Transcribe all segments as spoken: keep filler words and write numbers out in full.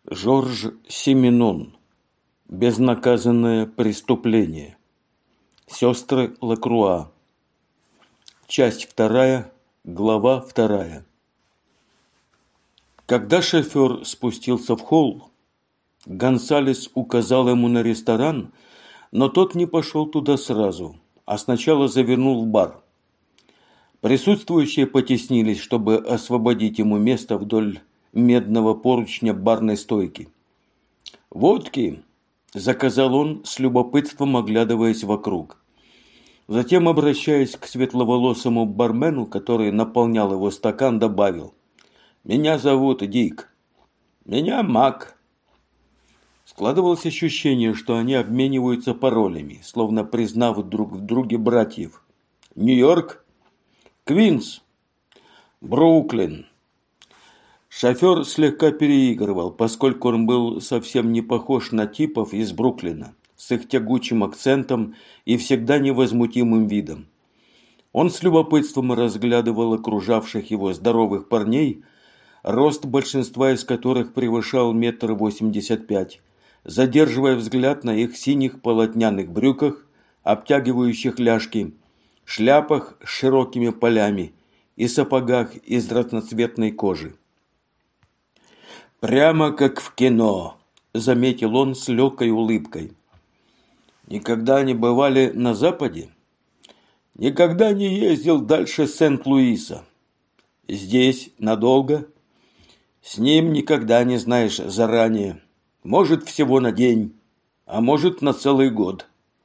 Жорж Сименон. Безнаказанное преступление. Сестры Лакруа. Часть вторая, глава вторая. Когда шофер спустился в холл, Гонсалес указал ему на ресторан, но тот не пошел туда сразу, а сначала завернул в бар. Присутствующие потеснились, чтобы освободить ему место вдоль медного поручня барной стойки. «Водки!» – заказал он, с любопытством оглядываясь вокруг. Затем, обращаясь к светловолосому бармену, который наполнял его стакан, добавил: «Меня зовут Дик». «Меня Мак». Складывалось ощущение, что они обмениваются паролями, словно признав друг в друге братьев. «Нью-Йорк?» «Квинс». «Бруклин». Шофер слегка переигрывал, поскольку он был совсем не похож на типов из Бруклина, с их тягучим акцентом и всегда невозмутимым видом. Он с любопытством разглядывал окружавших его здоровых парней, рост большинства из которых превышал метр восемьдесят пять, задерживая взгляд на их синих полотняных брюках, обтягивающих ляжки, шляпах с широкими полями и сапогах из разноцветной кожи. «Прямо как в кино», – заметил он с легкой улыбкой. «Никогда не бывали на Западе?» «Никогда не ездил дальше Сент-Луиса». «Здесь надолго?» «С ним никогда не знаешь заранее. Может, всего на день, а может, на целый год».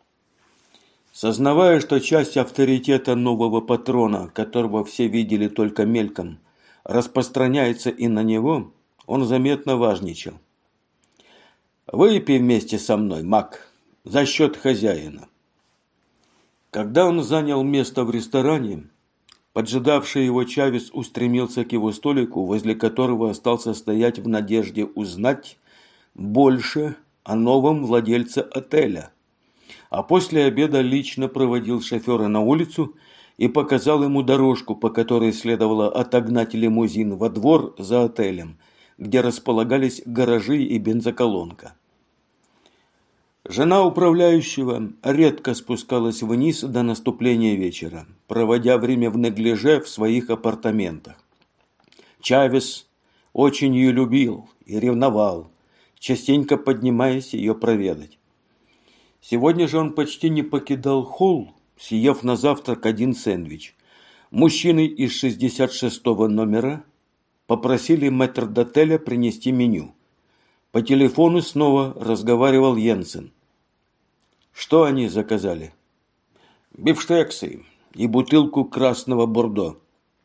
Сознавая, что часть авторитета нового патрона, которого все видели только мельком, распространяется и на него, он заметно важничал. «Выпей вместе со мной, Мак, за счет хозяина». Когда он занял место в ресторане, поджидавший его Чавес устремился к его столику, возле которого остался стоять в надежде узнать больше о новом владельце отеля, а после обеда лично проводил шофера на улицу и показал ему дорожку, по которой следовало отогнать лимузин во двор за отелем, где располагались гаражи и бензоколонка. Жена управляющего редко спускалась вниз до наступления вечера, проводя время в неглиже в своих апартаментах. Чавес очень ее любил и ревновал, частенько поднимаясь ее проведать. Сегодня же он почти не покидал холл, съев на завтрак один сэндвич. Мужчины из шестьдесят шестого номера попросили метрдотеля принести меню. По телефону снова разговаривал Йенсен. Что они заказали? Бифштексы и бутылку красного бордо.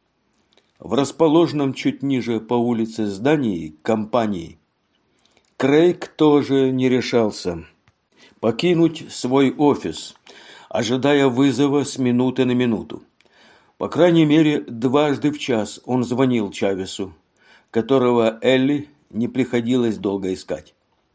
В расположенном чуть ниже по улице здании компании Крейг тоже не решался покинуть свой офис, ожидая вызова с минуты на минуту. По крайней мере, дважды в час он звонил Чавесу, которого Элли не приходилось долго искать.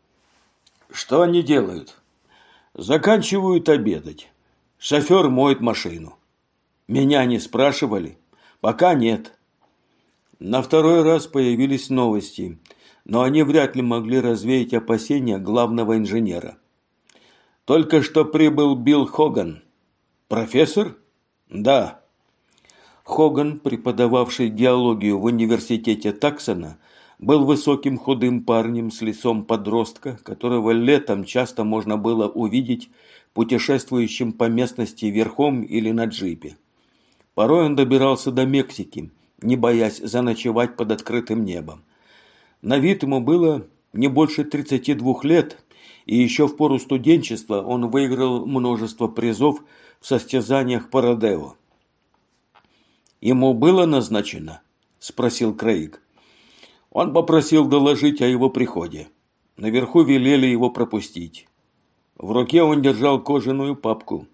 Что они делают? Заканчивают обедать. Шофер моет машину. Меня не спрашивали? Пока нет. На второй раз появились новости, но они вряд ли могли развеять опасения главного инженера. Только что прибыл Билл Хоган. Профессор? Да. Хоган, преподававший геологию в университете Таксона, был высоким худым парнем с лицом подростка, которого летом часто можно было увидеть путешествующим по местности верхом или на джипе. Порой он добирался до Мексики, не боясь заночевать под открытым небом. На вид ему было не больше тридцати двух лет, и еще в пору студенчества он выиграл множество призов в состязаниях по родео. «Ему было назначено?» – спросил Крейг. Он попросил доложить о его приходе. Наверху велели его пропустить. В руке он держал кожаную папку.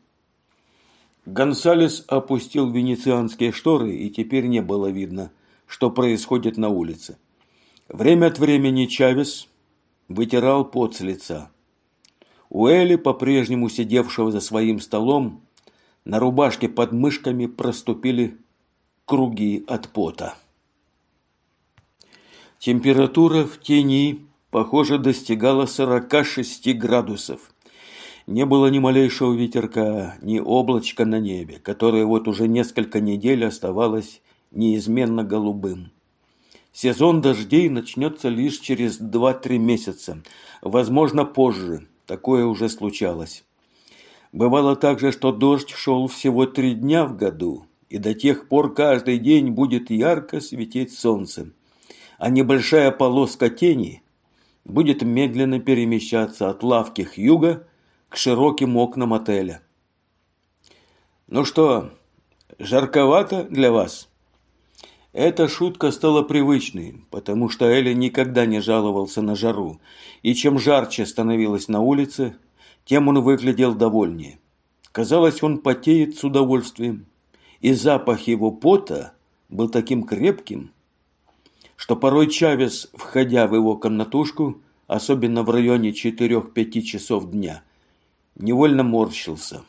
Гонсалес опустил венецианские шторы, и теперь не было видно, что происходит на улице. Время от времени Чавес вытирал пот с лица. У Элли, по-прежнему сидевшего за своим столом, на рубашке под мышками проступили круги от пота. Температура в тени похоже, достигала сорока шести градусов. Не было ни малейшего ветерка, ни облачка на небе, которое вот уже несколько недель оставалось неизменно голубым. Сезон дождей начнется лишь через два-три месяца, возможно, позже, такое уже случалось. Бывало также, что дождь шел всего три дня в году, и до тех пор каждый день будет ярко светить солнце, а небольшая полоска тени будет медленно перемещаться от лавки Хьюга к широким окнам отеля. «Ну что, жарковато для вас?» Эта шутка стала привычной, потому что Элли никогда не жаловался на жару, и чем жарче становилось на улице, тем он выглядел довольнее. Казалось, он потеет с удовольствием, и запах его пота был таким крепким, что порой Чавес, входя в его комнатушку, особенно в районе четырех-пяти часов дня, невольно морщился.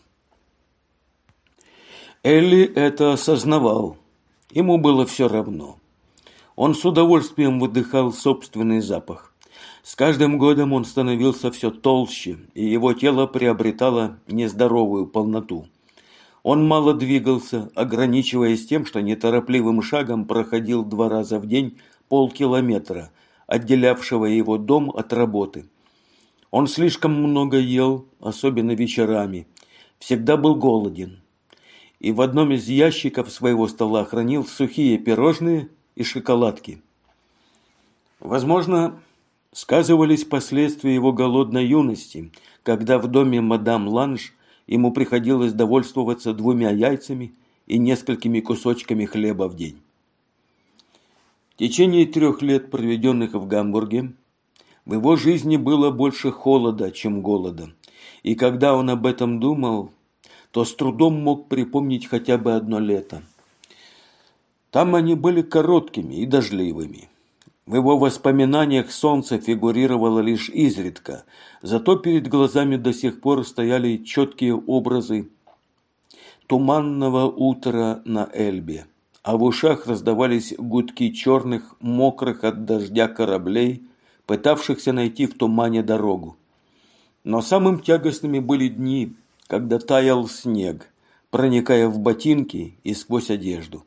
Элли это осознавал. Ему было все равно. Он с удовольствием выдыхал собственный запах. С каждым годом он становился все толще, и его тело приобретало нездоровую полноту. Он мало двигался, ограничиваясь тем, что неторопливым шагом проходил два раза в день полкилометра, отделявшего его дом от работы. Он слишком много ел, особенно вечерами, всегда был голоден. И в одном из ящиков своего стола хранил сухие пирожные и шоколадки. Возможно, сказывались последствия его голодной юности, когда в доме мадам Ланж ему приходилось довольствоваться двумя яйцами и несколькими кусочками хлеба в день. В течение трех лет, проведенных в Гамбурге, в его жизни было больше холода, чем голода, и когда он об этом думал, то с трудом мог припомнить хотя бы одно лето. Там они были короткими и дождливыми. В его воспоминаниях солнце фигурировало лишь изредка, зато перед глазами до сих пор стояли четкие образы туманного утра на Эльбе, а в ушах раздавались гудки черных, мокрых от дождя кораблей, пытавшихся найти в тумане дорогу. Но самым тягостными были дни, когда таял снег, проникая в ботинки и сквозь одежду.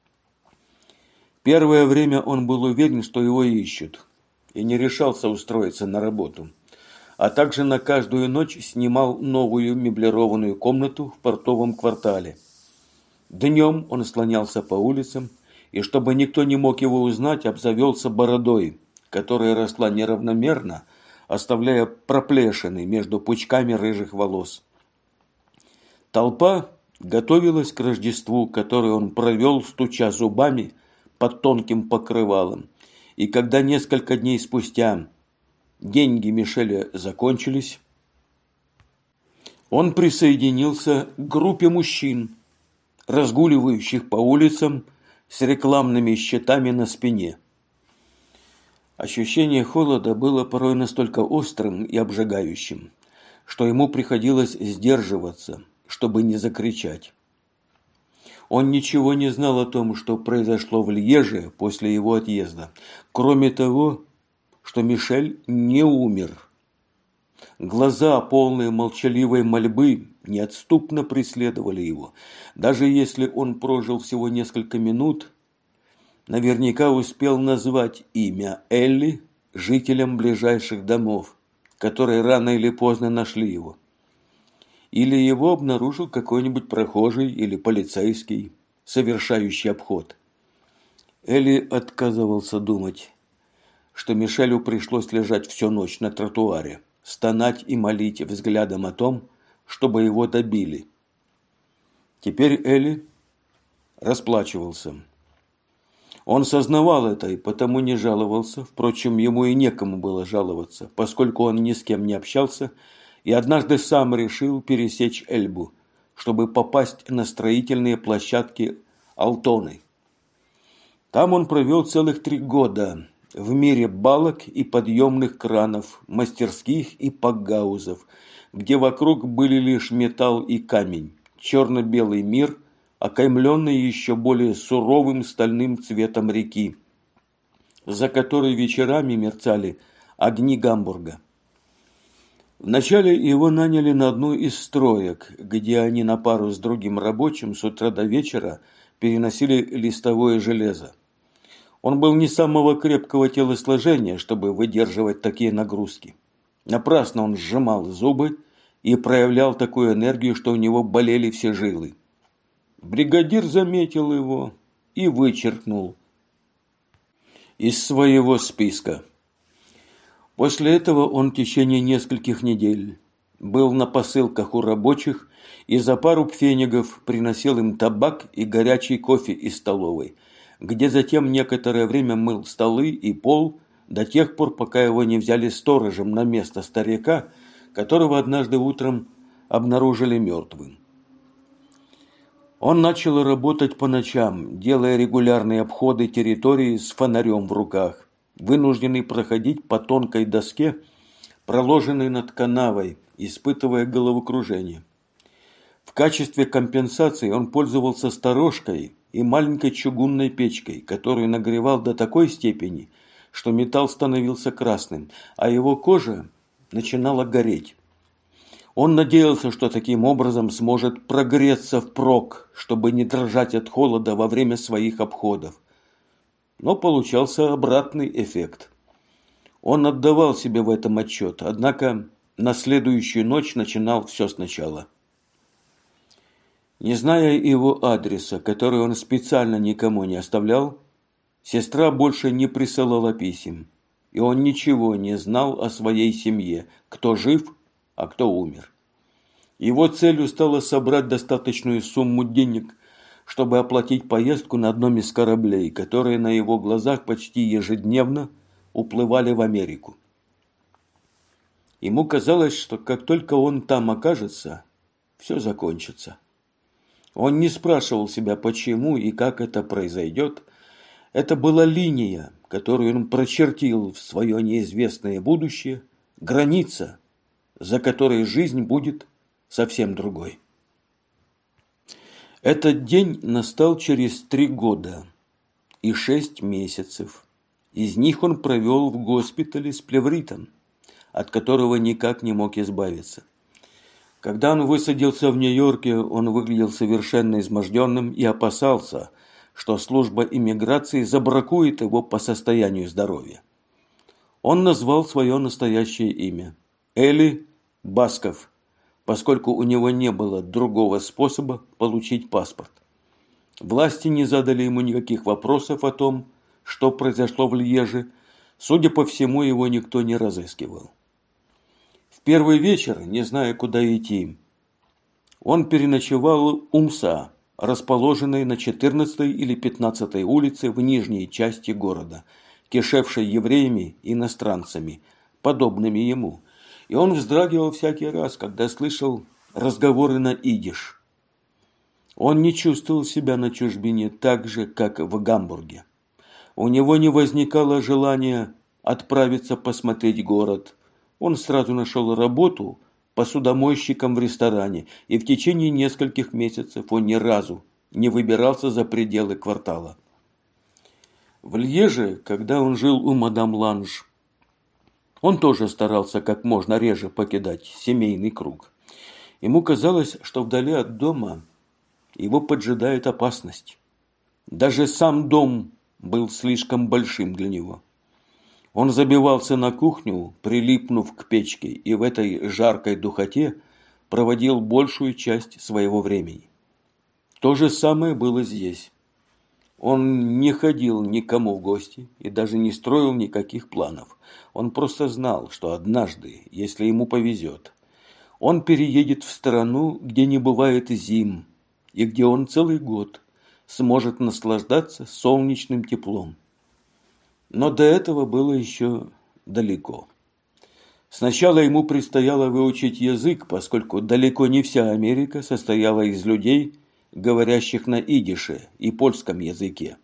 Первое время он был уверен, что его ищут, и не решался устроиться на работу, а также на каждую ночь снимал новую меблированную комнату в портовом квартале. Днем он слонялся по улицам, и чтобы никто не мог его узнать, обзавелся бородой, которая росла неравномерно, оставляя проплешины между пучками рыжих волос. Толпа готовилась к Рождеству, которое он провел, стуча зубами под тонким покрывалом. И когда несколько дней спустя деньги Мишеля закончились, он присоединился к группе мужчин, разгуливающих по улицам с рекламными щитами на спине. Ощущение холода было порой настолько острым и обжигающим, что ему приходилось сдерживаться, чтобы не закричать. Он ничего не знал о том, что произошло в Льеже после его отъезда, кроме того, что Мишель не умер. Глаза, полные молчаливой мольбы, неотступно преследовали его. Даже если он прожил всего несколько минут, наверняка успел назвать имя Элли жителям ближайших домов, которые рано или поздно нашли его. Или его обнаружил какой-нибудь прохожий или полицейский, совершающий обход. Элли отказывался думать, что Мишелю пришлось лежать всю ночь на тротуаре, стонать и молить взглядом о том, чтобы его добили. Теперь Элли расплачивался. Он сознавал это и потому не жаловался, впрочем, ему и некому было жаловаться, поскольку он ни с кем не общался и однажды сам решил пересечь Эльбу, чтобы попасть на строительные площадки Алтоны. Там он провел целых три года в мире балок и подъемных кранов, мастерских и пакгаузов, где вокруг были лишь металл и камень, черно-белый мир, окаймленный еще более суровым стальным цветом реки, за которой вечерами мерцали огни Гамбурга. Вначале его наняли на одну из строек, где они на пару с другим рабочим с утра до вечера переносили листовое железо. Он был не самого крепкого телосложения, чтобы выдерживать такие нагрузки. Напрасно он сжимал зубы и проявлял такую энергию, что у него болели все жилы. Бригадир заметил его и вычеркнул из своего списка. После этого он в течение нескольких недель был на посылках у рабочих и за пару пфенигов приносил им табак и горячий кофе из столовой, где затем некоторое время мыл столы и пол до тех пор, пока его не взяли сторожем на место старика, которого однажды утром обнаружили мертвым. Он начал работать по ночам, делая регулярные обходы территории с фонарем в руках, вынужденный проходить по тонкой доске, проложенной над канавой, испытывая головокружение. В качестве компенсации он пользовался сторожкой и маленькой чугунной печкой, которую нагревал до такой степени, что металл становился красным, а его кожа начинала гореть. Он надеялся, что таким образом сможет прогреться впрок, чтобы не дрожать от холода во время своих обходов. Но получался обратный эффект. Он отдавал себе в этом отчет, однако на следующую ночь начинал все сначала. Не зная его адреса, который он специально никому не оставлял, сестра больше не присылала писем, и он ничего не знал о своей семье, кто жив, а кто умер. Его целью стало собрать достаточную сумму денег, чтобы оплатить поездку на одном из кораблей, которые на его глазах почти ежедневно уплывали в Америку. Ему казалось, что как только он там окажется, все закончится. Он не спрашивал себя, почему и как это произойдет. Это была линия, которую он прочертил в свое неизвестное будущее, граница, за которой жизнь будет совсем другой. Этот день настал через три года и шесть месяцев. Из них он провел в госпитале с плевритом, от которого никак не мог избавиться. Когда он высадился в Нью-Йорке, он выглядел совершенно изможденным и опасался, что служба иммиграции забракует его по состоянию здоровья. Он назвал свое настоящее имя – Эли Басков, поскольку у него не было другого способа получить паспорт. Власти не задали ему никаких вопросов о том, что произошло в Льеже. Судя по всему, его никто не разыскивал. В первый вечер, не зная, куда идти, он переночевал у МСА, расположенной на четырнадцатой или пятнадцатой улице в нижней части города, кишевшей евреями и иностранцами, подобными ему. И он вздрагивал всякий раз, когда слышал разговоры на идиш. Он не чувствовал себя на чужбине так же, как в Гамбурге. У него не возникало желания отправиться посмотреть город. Он сразу нашел работу посудомойщиком в ресторане, и в течение нескольких месяцев он ни разу не выбирался за пределы квартала. В Льеже, когда он жил у мадам Ланж, он тоже старался как можно реже покидать семейный круг. Ему казалось, что вдали от дома его поджидает опасность. Даже сам дом был слишком большим для него. Он забивался на кухню, прилипнув к печке, и в этой жаркой духоте проводил большую часть своего времени. То же самое было здесь. Он не ходил никому в гости и даже не строил никаких планов. Он просто знал, что однажды, если ему повезет, он переедет в страну, где не бывает зим, и где он целый год сможет наслаждаться солнечным теплом. Но до этого было еще далеко. Сначала ему предстояло выучить язык, поскольку далеко не вся Америка состояла из людей, говорящих на идише и польском языке.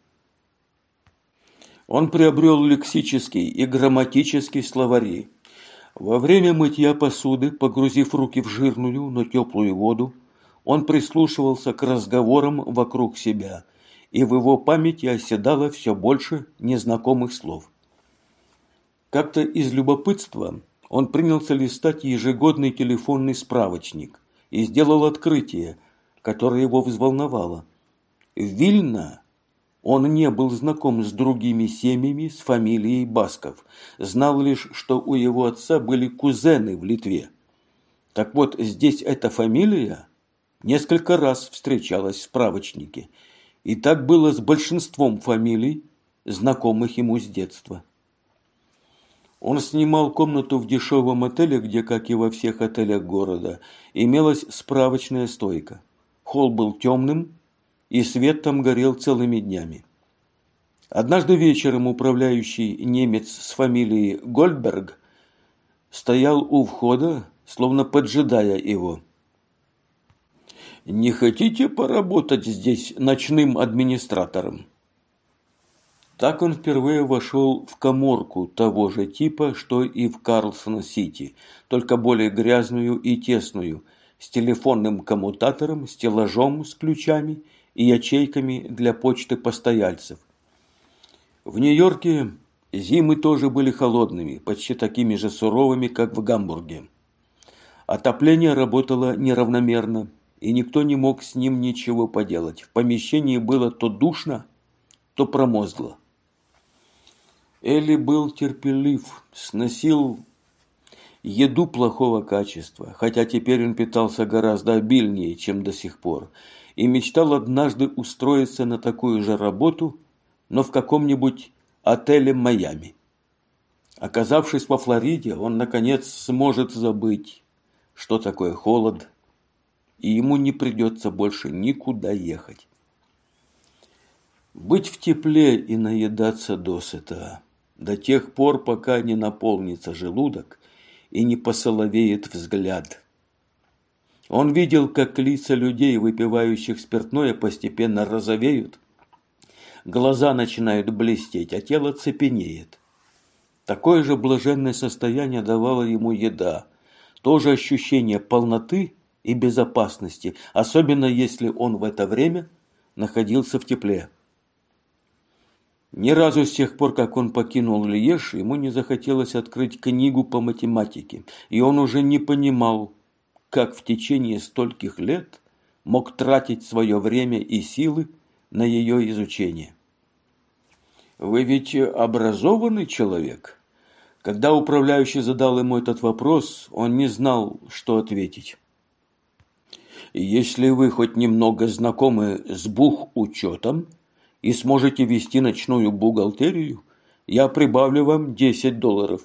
Он приобрел лексический и грамматический словари. Во время мытья посуды, погрузив руки в жирную, но теплую воду, он прислушивался к разговорам вокруг себя, и в его памяти оседало все больше незнакомых слов. Как-то из любопытства он принялся листать ежегодный телефонный справочник и сделал открытие, которое его взволновало. В Вильно он не был знаком с другими семьями с фамилией Басков, знал лишь, что у его отца были кузены в Литве. Так вот, здесь эта фамилия несколько раз встречалась в справочнике, и так было с большинством фамилий, знакомых ему с детства. Он снимал комнату в дешевом отеле, где, как и во всех отелях города, имелась справочная стойка. Холл был темным, и свет там горел целыми днями. Однажды вечером управляющий немец с фамилией Гольдберг стоял у входа, словно поджидая его. «Не хотите поработать здесь ночным администратором?» Так он впервые вошел в каморку того же типа, что и в Карлсон-Сити, только более грязную и тесную, с телефонным коммутатором, стеллажом с ключами и ячейками для почты постояльцев. В Нью-Йорке зимы тоже были холодными, почти такими же суровыми, как в Гамбурге. Отопление работало неравномерно, и никто не мог с ним ничего поделать. В помещении было то душно, то промозгло. Элли был терпелив, сносил еду плохого качества, хотя теперь он питался гораздо обильнее, чем до сих пор, и мечтал однажды устроиться на такую же работу, но в каком-нибудь отеле Майами. Оказавшись во Флориде, он, наконец, сможет забыть, что такое холод, и ему не придется больше никуда ехать. Быть в тепле и наедаться досыта до тех пор, пока не наполнится желудок и не посоловеет взгляд. Он видел, как лица людей, выпивающих спиртное, постепенно розовеют, глаза начинают блестеть, а тело цепенеет. Такое же блаженное состояние давала ему еда, то же ощущение полноты и безопасности, особенно если он в это время находился в тепле. Ни разу с тех пор, как он покинул Льеж, ему не захотелось открыть книгу по математике, и он уже не понимал, как в течение стольких лет мог тратить свое время и силы на ее изучение. «Вы ведь образованный человек?» Когда управляющий задал ему этот вопрос, он не знал, что ответить. «Если вы хоть немного знакомы с бухучетом и сможете вести ночную бухгалтерию, я прибавлю вам десять долларов.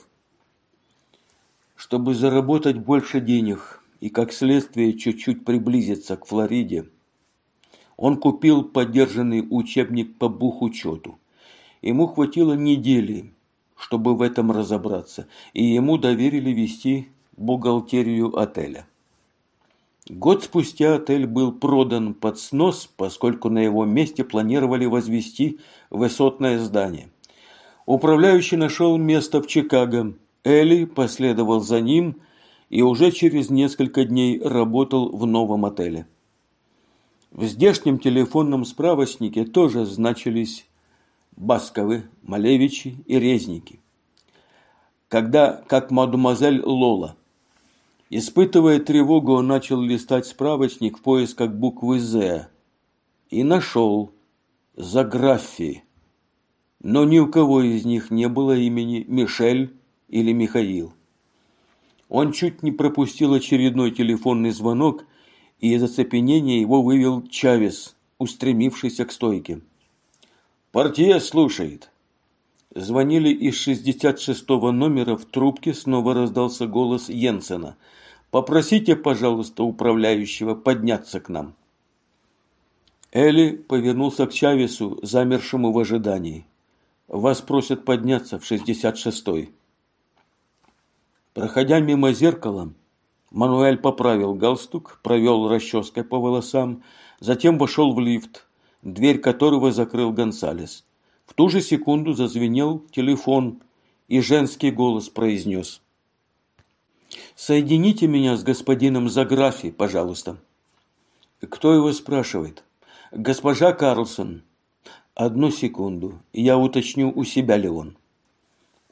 Чтобы заработать больше денег и, как следствие, чуть-чуть приблизиться к Флориде, он купил подержанный учебник по бухучету. Ему хватило недели, чтобы в этом разобраться, и ему доверили вести бухгалтерию отеля. Год спустя отель был продан под снос, поскольку на его месте планировали возвести высотное здание. Управляющий нашел место в Чикаго. Элли последовал за ним и уже через несколько дней работал в новом отеле. В здешнем телефонном справочнике тоже значились Басковы, Малевичи и Резники. Когда, как мадемуазель Лола, испытывая тревогу, он начал листать справочник в поисках буквы «З» и нашел Заграффи, но ни у кого из них не было имени Мишель или Михаил. Он чуть не пропустил очередной телефонный звонок, и из оцепенения его вывел Чавес, устремившийся к стойке. «Портье слушает». Звонили из шестьдесят шестого номера, в трубке снова раздался голос Йенсена. «Попросите, пожалуйста, управляющего подняться к нам». Элли повернулся к Чавесу, замершему в ожидании. «Вас просят подняться в шестьдесят шестой». Проходя мимо зеркала, Мануэль поправил галстук, провел расческой по волосам, затем вошел в лифт, дверь которого закрыл Гонсалес. В ту же секунду зазвенел телефон, и женский голос произнес: «Соедините меня с господином Заграффи, пожалуйста». «Кто его спрашивает?» «Госпожа Карлсон». «Одну секунду, я уточню, у себя ли он».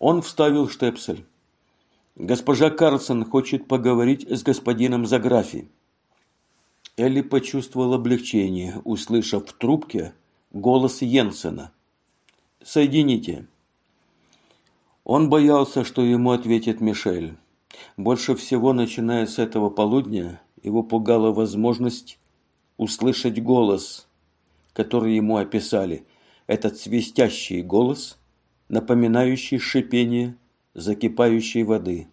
Он вставил штепсель. «Госпожа Карлсон хочет поговорить с господином Заграфи». Элли почувствовал облегчение, услышав в трубке голос Йенсена. «Соедините». Он боялся, что ему ответит Мишель. Больше всего, начиная с этого полудня, его пугала возможность услышать голос, который ему описали. Этот свистящий голос, напоминающий шипение закипающей воды.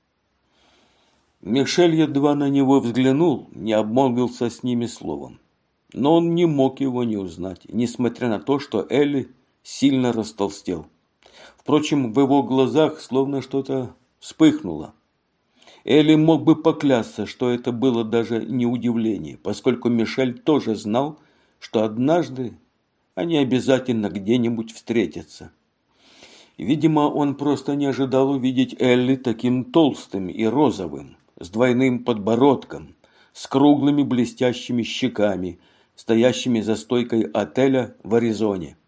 Мишель едва на него взглянул, не обмолвился с ними словом. Но он не мог его не узнать, несмотря на то, что Элли сильно растолстел. Впрочем, в его глазах словно что-то вспыхнуло. Элли мог бы поклясться, что это было даже не удивление, поскольку Мишель тоже знал, что однажды они обязательно где-нибудь встретятся. Видимо, он просто не ожидал увидеть Элли таким толстым и розовым, с двойным подбородком, с круглыми блестящими щеками, стоящими за стойкой отеля в Аризоне.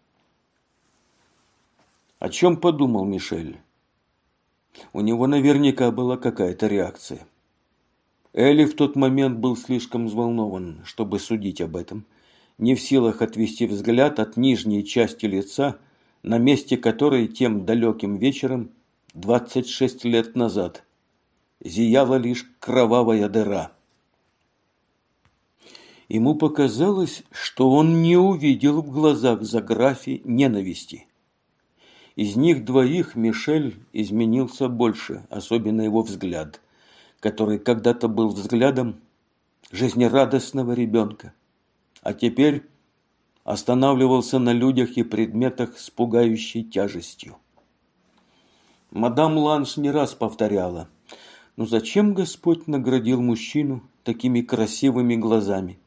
О чем подумал Мишель? У него наверняка была какая-то реакция. Элли в тот момент был слишком взволнован, чтобы судить об этом, не в силах отвести взгляд от нижней части лица, на месте которой тем далеким вечером, двадцать шесть лет назад, зияла лишь кровавая дыра. Ему показалось, что он не увидел в глазах Заграфи ненависти. Из них двоих Мишель изменился больше, особенно его взгляд, который когда-то был взглядом жизнерадостного ребенка, а теперь останавливался на людях и предметах с пугающей тяжестью. Мадам Ланш не раз повторяла: «Ну зачем Господь наградил мужчину такими красивыми глазами?»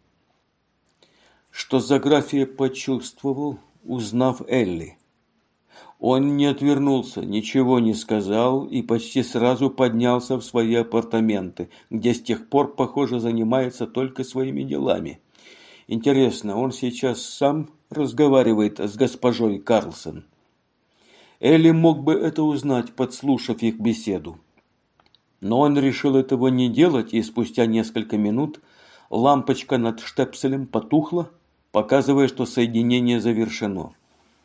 Что Заграфи почувствовал, узнав Элли. Он не отвернулся, ничего не сказал и почти сразу поднялся в свои апартаменты, где с тех пор, похоже, занимается только своими делами. Интересно, он сейчас сам разговаривает с госпожой Карлсон? Элли мог бы это узнать, подслушав их беседу. Но он решил этого не делать, и спустя несколько минут лампочка над штепселем потухла, показывая, что соединение завершено.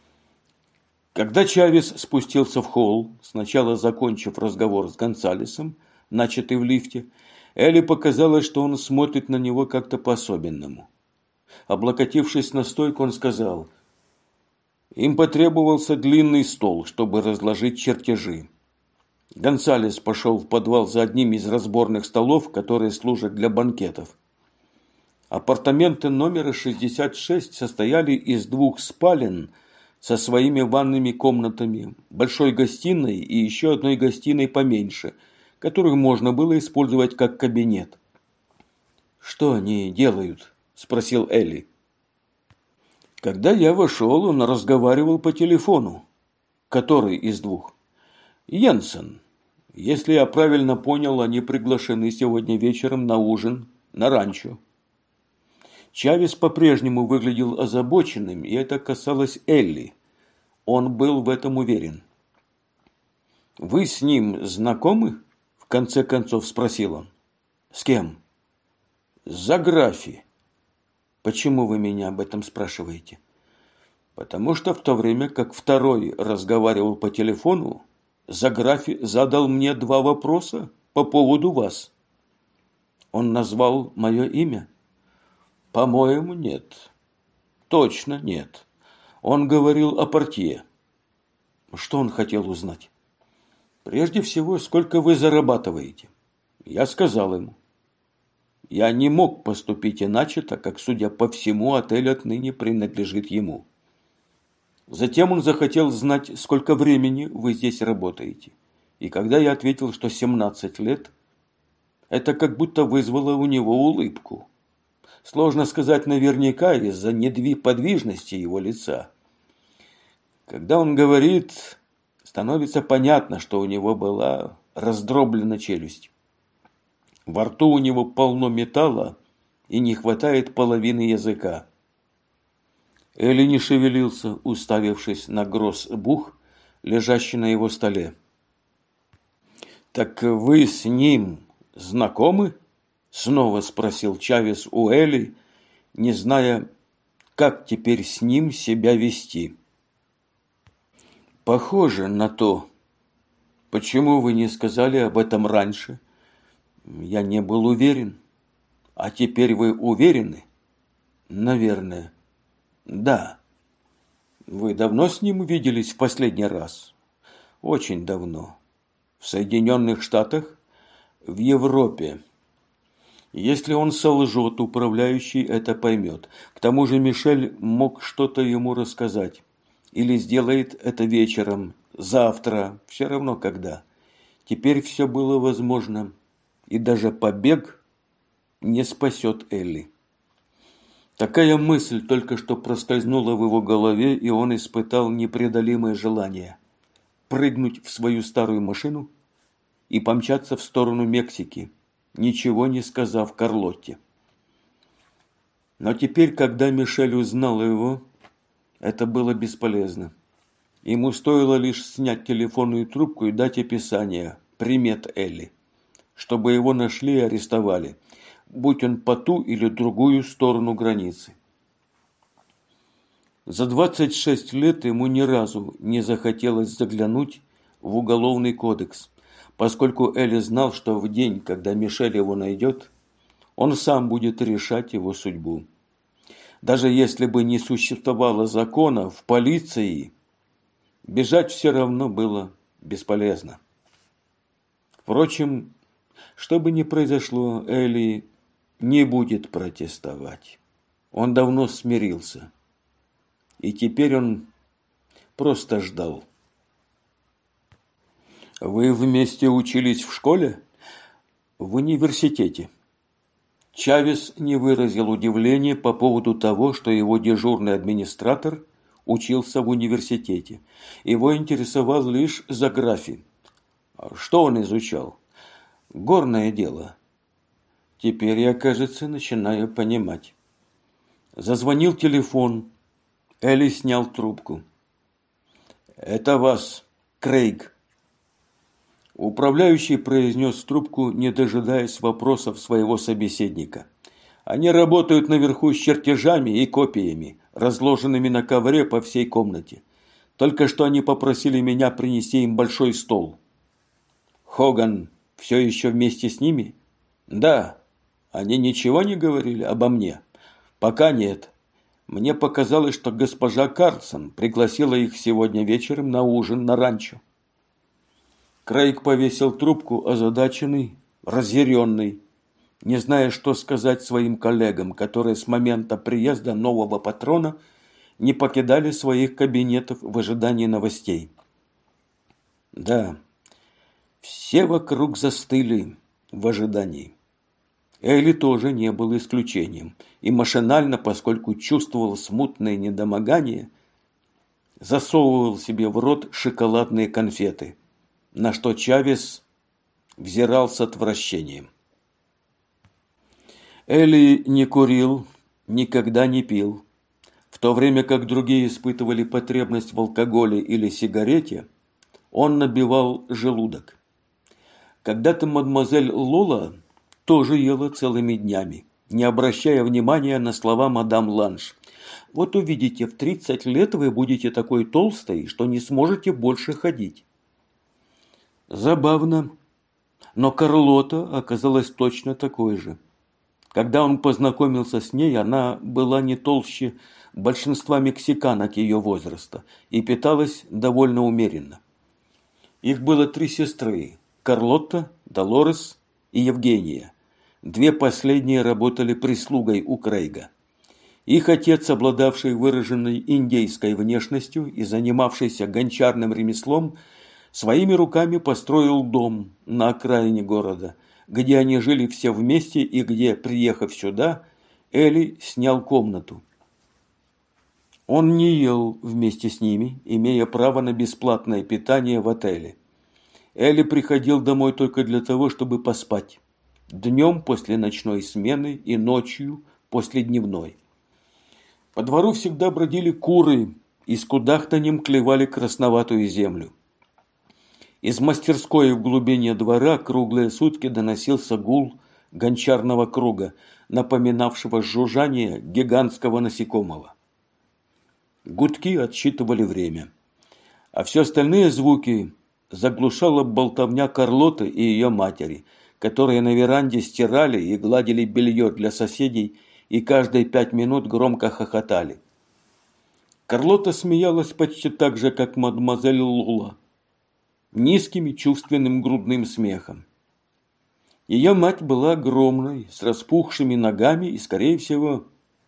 Когда Чавес спустился в холл, сначала закончив разговор с Гонсалесом, начатый в лифте, Элли показалось, что он смотрит на него как-то по-особенному. Облокотившись на стойку, он сказал: «Им потребовался длинный стол, чтобы разложить чертежи. Гонсалес пошел в подвал за одним из разборных столов, которые служат для банкетов. Апартаменты номера шестьдесят шесть состояли из двух спален со своими ванными комнатами, большой гостиной и еще одной гостиной поменьше, которую можно было использовать как кабинет». «Что они делают?» – спросил Элли. «Когда я вошел, он разговаривал по телефону». «Который из двух?» «Йенсен. Если я правильно понял, они приглашены сегодня вечером на ужин на ранчо». Чавес по-прежнему выглядел озабоченным, и это касалось Элли. Он был в этом уверен. «Вы с ним знакомы?» – в конце концов спросил он. «С кем?» «С Заграфи». «Почему вы меня об этом спрашиваете?» «Потому что в то время, как второй разговаривал по телефону, Заграфи задал мне два вопроса по поводу вас». «Он назвал мое имя?» «По-моему, нет». «Точно нет. Он говорил о портье». «Что он хотел узнать?» «Прежде всего, сколько вы зарабатываете?» Я сказал ему. Я не мог поступить иначе, так как, судя по всему, отель отныне принадлежит ему. Затем он захотел знать, сколько времени вы здесь работаете. И когда я ответил, что семнадцать лет, это как будто вызвало у него улыбку. Сложно сказать наверняка из-за неподвижности его лица. Когда он говорит, становится понятно, что у него была раздроблена челюсть. Во рту у него полно металла и не хватает половины языка. Элли не шевелился, уставившись на гроссбух, лежащий на его столе. Так вы с ним знакомы? Снова спросил Чавес у Элли, не зная, как теперь с ним себя вести. Похоже на то. Почему вы не сказали об этом раньше? Я не был уверен. А теперь вы уверены? Наверное. Да. Вы давно с ним виделись в последний раз? Очень давно. В Соединенных Штатах? В Европе. Если он солжет, управляющий это поймет. К тому же Мишель мог что-то ему рассказать. Или сделает это вечером, завтра, все равно когда. Теперь все было возможно. И даже побег не спасет Элли. Такая мысль только что проскользнула в его голове, и он испытал непреодолимое желание прыгнуть в свою старую машину и помчаться в сторону Мексики, ничего не сказав Карлотте. Но теперь, когда Мишель узнала его, это было бесполезно. Ему стоило лишь снять телефонную трубку и дать описание примет Элли, чтобы его нашли и арестовали, будь он по ту или другую сторону границы. За двадцать шесть лет ему ни разу не захотелось заглянуть в уголовный кодекс, поскольку Элли знал, что в день, когда Мишель его найдет, он сам будет решать его судьбу. Даже если бы не существовало закона, в полиции бежать все равно было бесполезно. Впрочем, что бы ни произошло, Элли не будет протестовать. Он давно смирился. И теперь он просто ждал. Вы вместе учились в школе? В университете. Чавес не выразил удивления по поводу того, что его дежурный администратор учился в университете. Его интересовал лишь зоография. Что он изучал? Горное дело. Теперь я, кажется, начинаю понимать. Зазвонил телефон. Элли снял трубку. «Это вас, Крейг». Управляющий произнес в трубку, не дожидаясь вопросов своего собеседника. «Они работают наверху с чертежами и копиями, разложенными на ковре по всей комнате. Только что они попросили меня принести им большой стол». «Хоган все еще вместе с ними?» «Да. Они ничего не говорили обо мне?» «Пока нет. Мне показалось, что госпожа Карлсон пригласила их сегодня вечером на ужин на ранчо». Крейг повесил трубку, озадаченный, разъяренный, не зная, что сказать своим коллегам, которые с момента приезда нового патрона не покидали своих кабинетов в ожидании новостей. Да, все вокруг застыли в ожидании. Элли тоже не был исключением, и машинально, поскольку чувствовал смутное недомогание, засовывал себе в рот шоколадные конфеты, на что Чавес взирал с отвращением. Элли не курил, никогда не пил. В то время как другие испытывали потребность в алкоголе или сигарете, он набивал желудок. Когда-то мадемуазель Лола тоже ела целыми днями, не обращая внимания на слова мадам Ланж. «Вот увидите, в тридцать лет вы будете такой толстой, что не сможете больше ходить». Забавно, но Карлота оказалась точно такой же. Когда он познакомился с ней, она была не толще большинства мексиканок ее возраста и питалась довольно умеренно. Их было три сестры – Карлота, Долорес и Евгения. Две последние работали прислугой у Крейга. Их отец, обладавший выраженной индейской внешностью и занимавшийся гончарным ремеслом, своими руками построил дом на окраине города, где они жили все вместе и где, приехав сюда, Элли снял комнату. Он не ел вместе с ними, имея право на бесплатное питание в отеле. Элли приходил домой только для того, чтобы поспать. Днем после ночной смены и ночью после дневной. По двору всегда бродили куры и с кудахтаньем клевали красноватую землю. Из мастерской в глубине двора круглые сутки доносился гул гончарного круга, напоминавшего жужжание гигантского насекомого. Гудки отсчитывали время, а все остальные звуки заглушала болтовня Карлоты и ее матери, которые на веранде стирали и гладили белье для соседей и каждые пять минут громко хохотали. Карлота смеялась почти так же, как мадемуазель Лула, низким и чувственным грудным смехом. Ее мать была огромной, с распухшими ногами и, скорее всего,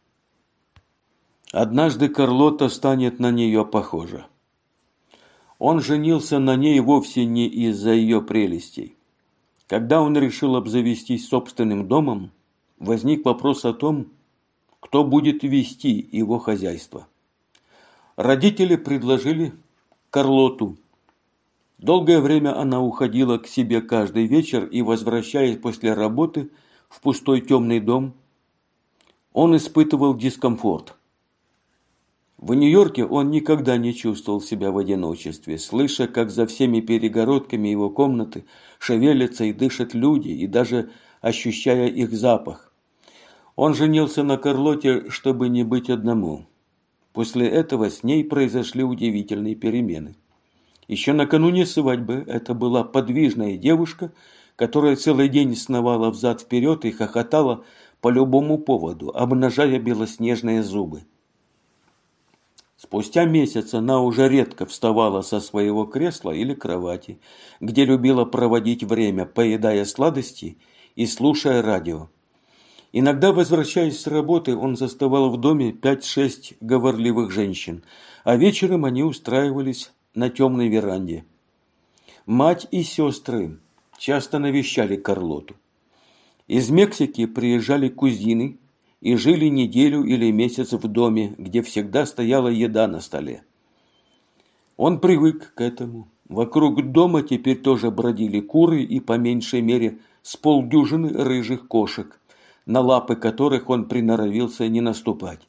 однажды Карлота станет на нее похожа. Он женился на ней вовсе не из-за ее прелестей. Когда он решил обзавестись собственным домом, возник вопрос о том, кто будет вести его хозяйство. Родители предложили Карлоту. Долгое время она уходила к себе каждый вечер и, возвращаясь после работы в пустой темный дом, он испытывал дискомфорт. В Нью-Йорке он никогда не чувствовал себя в одиночестве, слыша, как за всеми перегородками его комнаты шевелятся и дышат люди, и даже ощущая их запах. Он женился на Карлоте, чтобы не быть одному. После этого с ней произошли удивительные перемены. Еще накануне свадьбы это была подвижная девушка, которая целый день сновала взад-вперед и хохотала по любому поводу, обнажая белоснежные зубы. Спустя месяц она уже редко вставала со своего кресла или кровати, где любила проводить время, поедая сладости и слушая радио. Иногда, возвращаясь с работы, он заставал в доме пять-шесть говорливых женщин, а вечером они устраивались на темной веранде. Мать и сестры часто навещали Карлоту. Из Мексики приезжали кузины и жили неделю или месяц в доме, где всегда стояла еда на столе. Он привык к этому. Вокруг дома теперь тоже бродили куры и, по меньшей мере, с полдюжины рыжих кошек, на лапы которых он приноровился не наступать.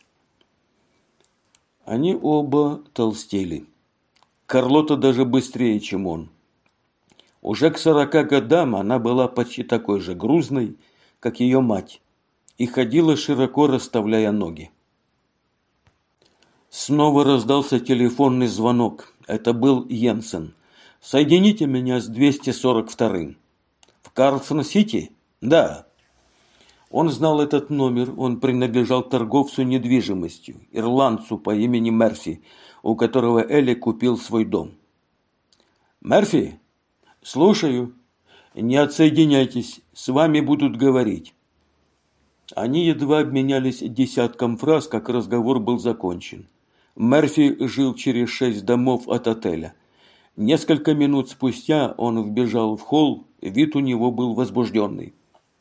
Они оба толстели. Карлота даже быстрее, чем он. Уже к сорока годам она была почти такой же грузной, как ее мать, и ходила, широко расставляя ноги. Снова раздался телефонный звонок. Это был Йенсен. «Соедините меня с двести сорок вторым». «В Карлсон-Сити?» «Да». Он знал этот номер, он принадлежал торговцу недвижимостью, ирландцу по имени Мерфи, у которого Элли купил свой дом. «Мерфи? Слушаю. Не отсоединяйтесь, с вами будут говорить». Они едва обменялись десятком фраз, как разговор был закончен. Мерфи жил через шесть домов от отеля. Несколько минут спустя он вбежал в холл, вид у него был возбужденный.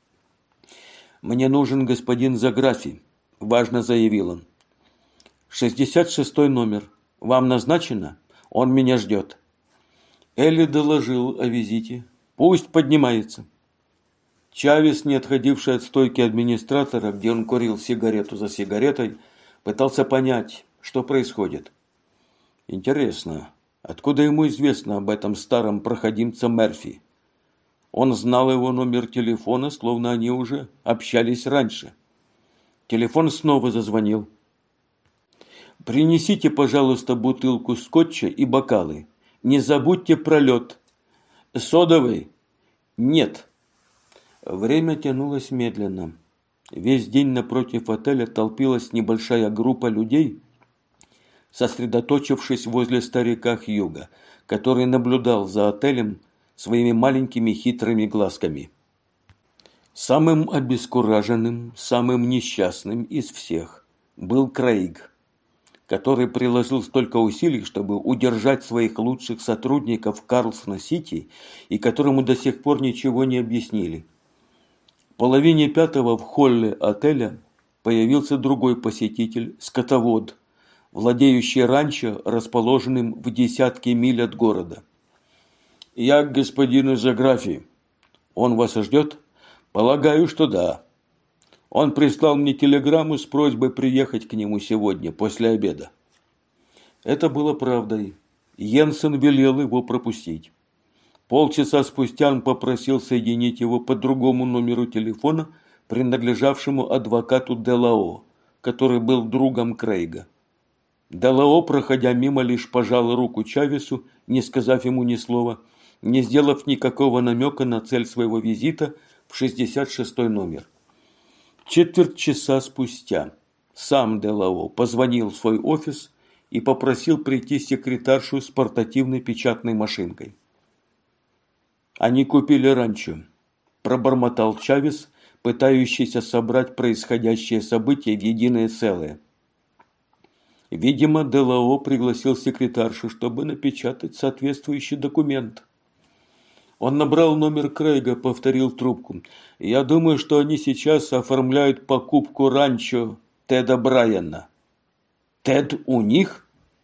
«Мне нужен господин Заграфи», – важно заявил он. «шестьдесят шестой номер. Вам назначено? Он меня ждет». Элли доложил о визите. «Пусть поднимается». Чавес, не отходивший от стойки администратора, где он курил сигарету за сигаретой, пытался понять, что происходит. Интересно, откуда ему известно об этом старом проходимце Мерфи? Он знал его номер телефона, словно они уже общались раньше. Телефон снова зазвонил. «Принесите, пожалуйста, бутылку скотча и бокалы. Не забудьте про лед. Содовый?» «Нет». Время тянулось медленно. Весь день напротив отеля толпилась небольшая группа людей, сосредоточившись возле старика Хьюга, который наблюдал за отелем своими маленькими хитрыми глазками. Самым обескураженным, самым несчастным из всех был Крейг, который приложил столько усилий, чтобы удержать своих лучших сотрудников в Карлсон-Сити и которому до сих пор ничего не объяснили. В половине пятого в холле отеля появился другой посетитель, скотовод, владеющий ранчо, расположенным в десятке миль от города. «Я к господину Заграфи. Он вас ждет?» «Полагаю, что да. Он прислал мне телеграмму с просьбой приехать к нему сегодня, после обеда». Это было правдой. Йенсен велел его пропустить. Полчаса спустя он попросил соединить его по другому номеру телефона, принадлежавшему адвокату Делао, который был другом Крейга. Делао, проходя мимо, лишь пожал руку Чавесу, не сказав ему ни слова, не сделав никакого намека на цель своего визита в шестьдесят шестой номер. Четверть часа спустя сам Делао позвонил в свой офис и попросил прийти секретаршу с портативной печатной машинкой. «Они купили ранчо», – пробормотал Чавес, пытающийся собрать происходящее событие в единое целое. Видимо, Делао пригласил секретаршу, чтобы напечатать соответствующий документ. Он набрал номер Крейга, повторил трубку. «Я думаю, что они сейчас оформляют покупку ранчо Теда Брайана». «Тед у них?»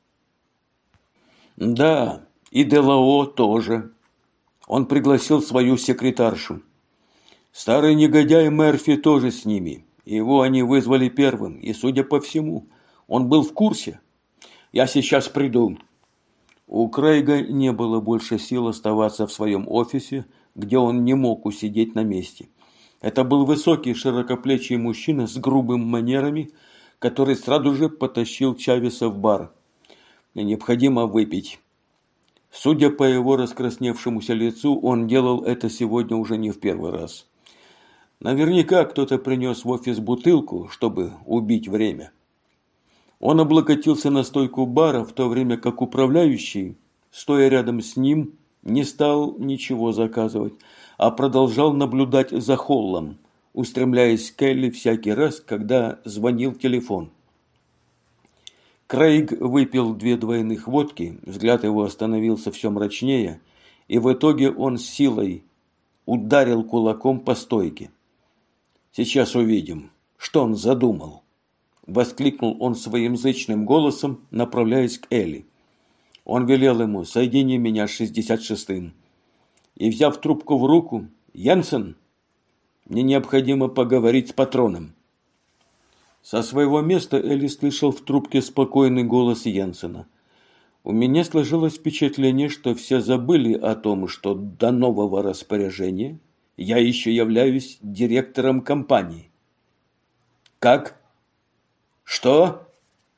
«Да, и Делао тоже». Он пригласил свою секретаршу. Старый негодяй Мерфи тоже с ними. Его они вызвали первым, и, судя по всему, он был в курсе. «Я сейчас приду». У Крейга не было больше сил оставаться в своем офисе, где он не мог усидеть на месте. Это был высокий, широкоплечий мужчина с грубыми манерами, который сразу же потащил Чавеса в бар. «Мне необходимо выпить». Судя по его раскрасневшемуся лицу, он делал это сегодня уже не в первый раз. Наверняка кто-то принес в офис бутылку, чтобы убить время. Он облокотился на стойку бара, в то время как управляющий, стоя рядом с ним, не стал ничего заказывать, а продолжал наблюдать за Холлом, устремляясь к Элли всякий раз, когда звонил телефон. Крейг выпил две двойных водки, взгляд его становился все мрачнее, и в итоге он с силой ударил кулаком по стойке. «Сейчас увидим, что он задумал», – воскликнул он своим зычным голосом, направляясь к Элли. Он велел ему: «Соедини меня с шестьдесят шестым». И, взяв трубку в руку: «Йенсен, мне необходимо поговорить с патроном». Со своего места Элли слышал в трубке спокойный голос Йенсена. «У меня сложилось впечатление, что все забыли о том, что до нового распоряжения я еще являюсь директором компании». «Как? Что?»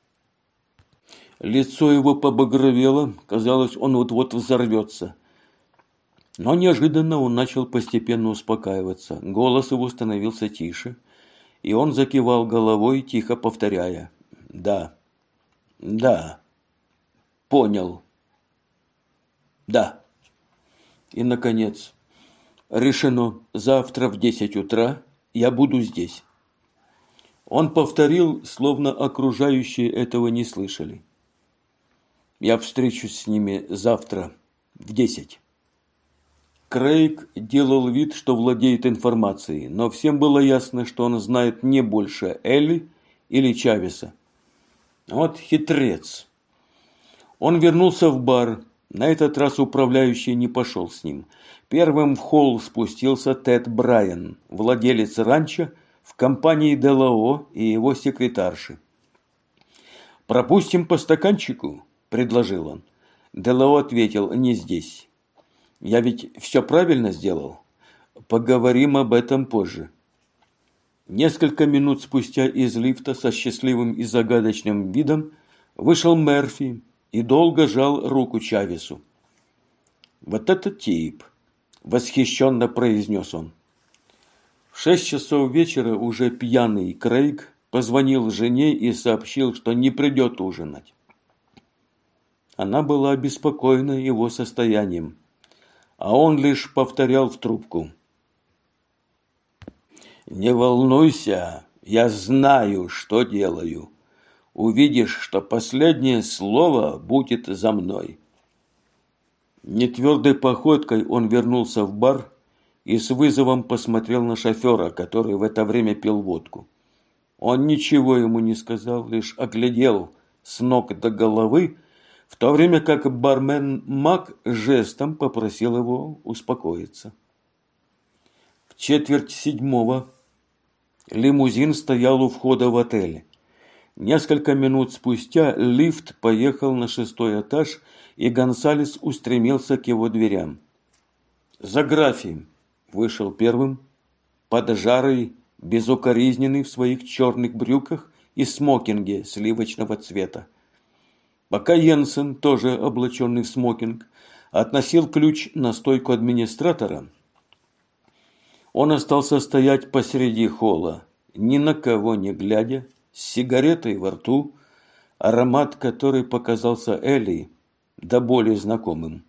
Лицо его побагровело, казалось, он вот-вот взорвется. Но неожиданно он начал постепенно успокаиваться. Голос его становился тише, и он закивал головой, тихо повторяя: «Да, да, понял, да». И, наконец, «Решено, завтра в десять утра я буду здесь». Он повторил, словно окружающие этого не слышали. «Я встречусь с ними завтра в десять». Крейг делал вид, что владеет информацией, но всем было ясно, что он знает не больше Элли или Чавеса. Вот хитрец. Он вернулся в бар. На этот раз управляющий не пошел с ним. Первым в холл спустился Тед Брайан, владелец ранчо в компании Делао и его секретарши. «Пропустим по стаканчику?» – предложил он. Делао ответил: «Не здесь». «Я ведь все правильно сделал? Поговорим об этом позже». Несколько минут спустя из лифта со счастливым и загадочным видом вышел Мерфи и долго жал руку Чавесу. «Вот это тип!» – восхищенно произнес он. В шесть часов вечера уже пьяный Крейг позвонил жене и сообщил, что не придет ужинать. Она была обеспокоена его состоянием, а он лишь повторял в трубку: «Не волнуйся, я знаю, что делаю. Увидишь, что последнее слово будет за мной». Нетвердой походкой он вернулся в бар и с вызовом посмотрел на шофера, который в это время пил водку. Он ничего ему не сказал, лишь оглядел с ног до головы, в то время как бармен Мак жестом попросил его успокоиться. В четверть седьмого лимузин стоял у входа в отель. Несколько минут спустя лифт поехал на шестой этаж, и Гонсалес устремился к его дверям. Заграфи вышел первым, поджарый, безукоризненный в своих черных брюках и смокинге сливочного цвета. Пока Йенсен, тоже облаченный в смокинг, относил ключ на стойку администратора, он остался стоять посреди холла, ни на кого не глядя, с сигаретой во рту, аромат которой показался Элли до боли знакомым.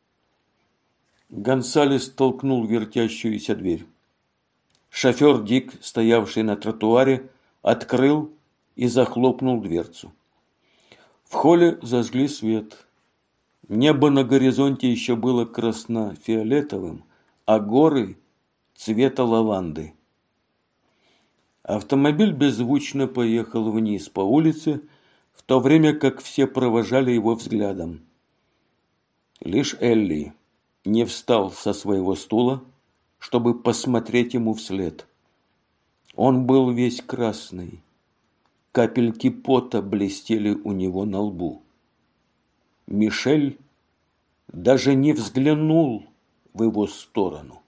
Гонсалес толкнул вертящуюся дверь. Шофер Дик, стоявший на тротуаре, открыл и захлопнул дверцу. В холле зажгли свет. Небо на горизонте еще было красно-фиолетовым, а горы цвета лаванды. Автомобиль беззвучно поехал вниз по улице, в то время как все провожали его взглядом. Лишь Элли не встал со своего стула, чтобы посмотреть ему вслед. Он был весь красный. Капельки пота блестели у него на лбу. Мишель даже не взглянул в его сторону.